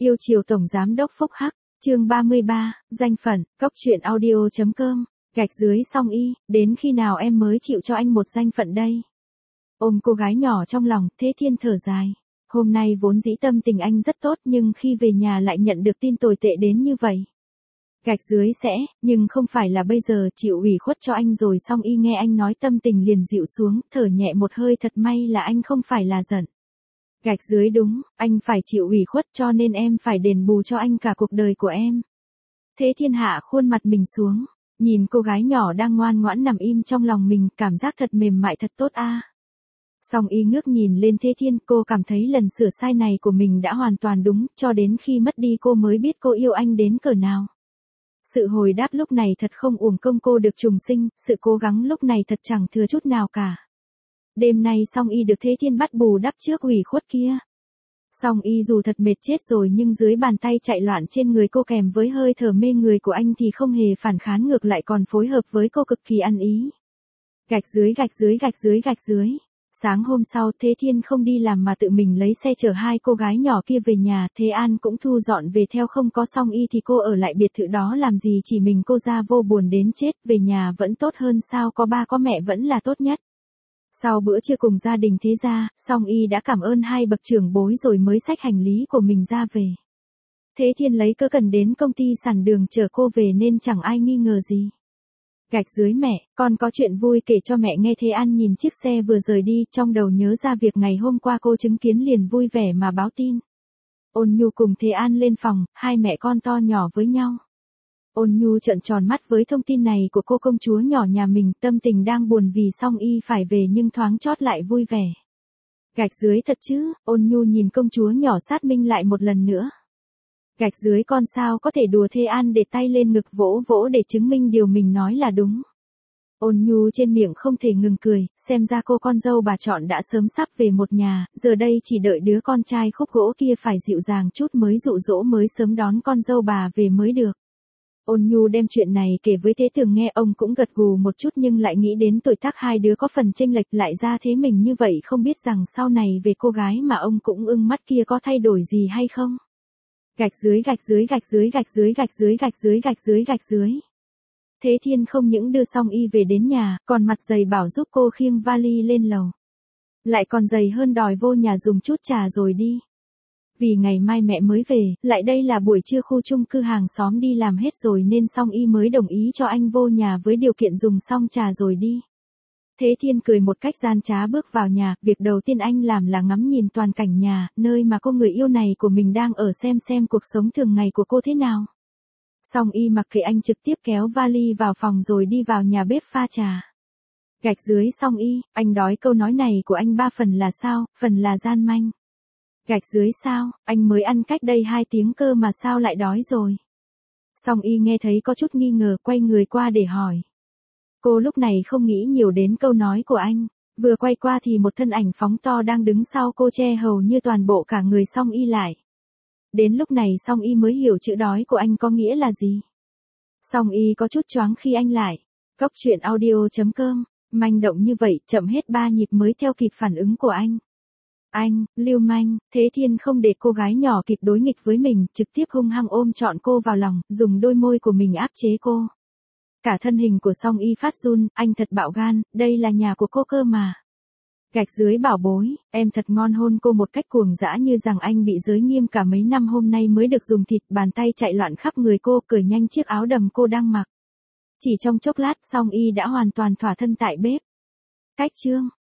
Yêu chiều Tổng Giám đốc Phúc Hắc, chương 33, danh phận, cốc truyện audio.com, gạch dưới Song Y, đến khi nào em mới chịu cho anh một danh phận đây? Ôm cô gái nhỏ trong lòng, Thế Thiên thở dài. Hôm nay vốn dĩ tâm tình anh rất tốt nhưng khi về nhà lại nhận được tin tồi tệ đến như vậy. Gạch dưới sẽ, nhưng không phải là bây giờ, chịu ủy khuất cho anh rồi. Song Y nghe anh nói tâm tình liền dịu xuống, thở nhẹ một hơi, thật may là anh không phải là giận. Gạch dưới đúng, anh phải chịu ủy khuất cho nên em phải đền bù cho anh cả cuộc đời của em. Thế Thiên hạ khuôn mặt mình xuống, nhìn cô gái nhỏ đang ngoan ngoãn nằm im trong lòng mình, cảm giác thật mềm mại thật tốt a. Song Y ngước nhìn lên Thế Thiên, cô cảm thấy lần sửa sai này của mình đã hoàn toàn đúng, cho đến khi mất đi cô mới biết cô yêu anh đến cỡ nào. Sự hồi đáp lúc này thật không uổng công cô được trùng sinh, sự cố gắng lúc này thật chẳng thừa chút nào cả. Đêm nay Song Y được Thế Thiên bắt bù đắp trước ủy khuất kia. Song Y dù thật mệt chết rồi nhưng dưới bàn tay chạy loạn trên người cô kèm với hơi thở mê người của anh thì không hề phản kháng, ngược lại còn phối hợp với cô cực kỳ ăn ý. Gạch dưới gạch dưới gạch dưới gạch dưới. Sáng hôm sau Thế Thiên không đi làm mà tự mình lấy xe chở hai cô gái nhỏ kia về nhà. Thế An cũng thu dọn về theo, không có Song Y thì cô ở lại biệt thự đó làm gì, chỉ mình cô ra vô buồn đến chết. Về nhà vẫn tốt hơn sao, có ba có mẹ vẫn là tốt nhất. Sau bữa trưa cùng gia đình Thế gia, Song Y đã cảm ơn hai bậc trưởng bối rồi mới xách hành lý của mình ra về. Thế Thiên lấy cớ cần đến công ty sản đường chở cô về nên chẳng ai nghi ngờ gì. Gạch dưới mẹ, con có chuyện vui kể cho mẹ nghe. Thế An nhìn chiếc xe vừa rời đi, trong đầu nhớ ra việc ngày hôm qua cô chứng kiến liền vui vẻ mà báo tin. Ôn Nhu cùng Thế An lên phòng, hai mẹ con to nhỏ với nhau. Ôn Nhu trợn tròn mắt với thông tin này của cô công chúa nhỏ nhà mình, tâm tình đang buồn vì Song Y phải về nhưng thoáng chót lại vui vẻ. Gạch dưới thật chứ, Ôn Nhu nhìn công chúa nhỏ sát minh lại một lần nữa. Gạch dưới con sao có thể đùa. Thế An để tay lên ngực vỗ vỗ để chứng minh điều mình nói là đúng. Ôn Nhu trên miệng không thể ngừng cười, xem ra cô con dâu bà chọn đã sớm sắp về một nhà, giờ đây chỉ đợi đứa con trai khúc gỗ kia phải dịu dàng chút mới dụ dỗ, mới sớm đón con dâu bà về mới được. Ôn Nhu đem chuyện này kể với Thế Tường nghe, ông cũng gật gù một chút nhưng lại nghĩ đến tuổi tác hai đứa có phần chênh lệch, lại ra thế mình như vậy không biết rằng sau này về cô gái mà ông cũng ưng mắt kia có thay đổi gì hay không. Gạch dưới gạch dưới gạch dưới gạch dưới gạch dưới gạch dưới gạch dưới gạch dưới. Thế Thiên không những đưa Song Y về đến nhà, còn mặt dày bảo giúp cô khiêng vali lên lầu. Lại còn dày hơn đòi vô nhà dùng chút trà rồi đi. Vì ngày mai mẹ mới về, lại đây là buổi trưa khu chung cư hàng xóm đi làm hết rồi nên Song Y mới đồng ý cho anh vô nhà với điều kiện dùng xong trà rồi đi. Thế Thiên cười một cách gian trá bước vào nhà, việc đầu tiên anh làm là ngắm nhìn toàn cảnh nhà, nơi mà cô người yêu này của mình đang ở, xem cuộc sống thường ngày của cô thế nào. Song Y mặc kệ anh, trực tiếp kéo vali vào phòng rồi đi vào nhà bếp pha trà. Gạch dưới Song Y, anh đói. Câu nói này của anh ba phần là sao, phần là gian manh. Gạch dưới sao, anh mới ăn cách đây 2 tiếng cơ mà sao lại đói rồi. Song Y nghe thấy có chút nghi ngờ, quay người qua để hỏi. Cô lúc này không nghĩ nhiều đến câu nói của anh, vừa quay qua thì một thân ảnh phóng to đang đứng sau cô, che hầu như toàn bộ cả người Song Y lại. Đến lúc này Song Y mới hiểu chữ đói của anh có nghĩa là gì. Song Y có chút choáng khi anh lại. Cốc truyện audio.com, manh động như vậy, chậm hết 3 nhịp mới theo kịp phản ứng của anh. Anh, lưu manh. Thế Thiên không để cô gái nhỏ kịp đối nghịch với mình, trực tiếp hung hăng ôm trọn cô vào lòng, dùng đôi môi của mình áp chế cô. Cả thân hình của Song Y phát run, anh thật bạo gan, đây là nhà của cô cơ mà. Gạch dưới bảo bối, em thật ngon, hôn cô một cách cuồng dã như rằng anh bị giới nghiêm cả mấy năm hôm nay mới được dùng thịt, bàn tay chạy loạn khắp người cô, cởi nhanh chiếc áo đầm cô đang mặc. Chỉ trong chốc lát Song Y đã hoàn toàn thỏa thân tại bếp. Cách chương.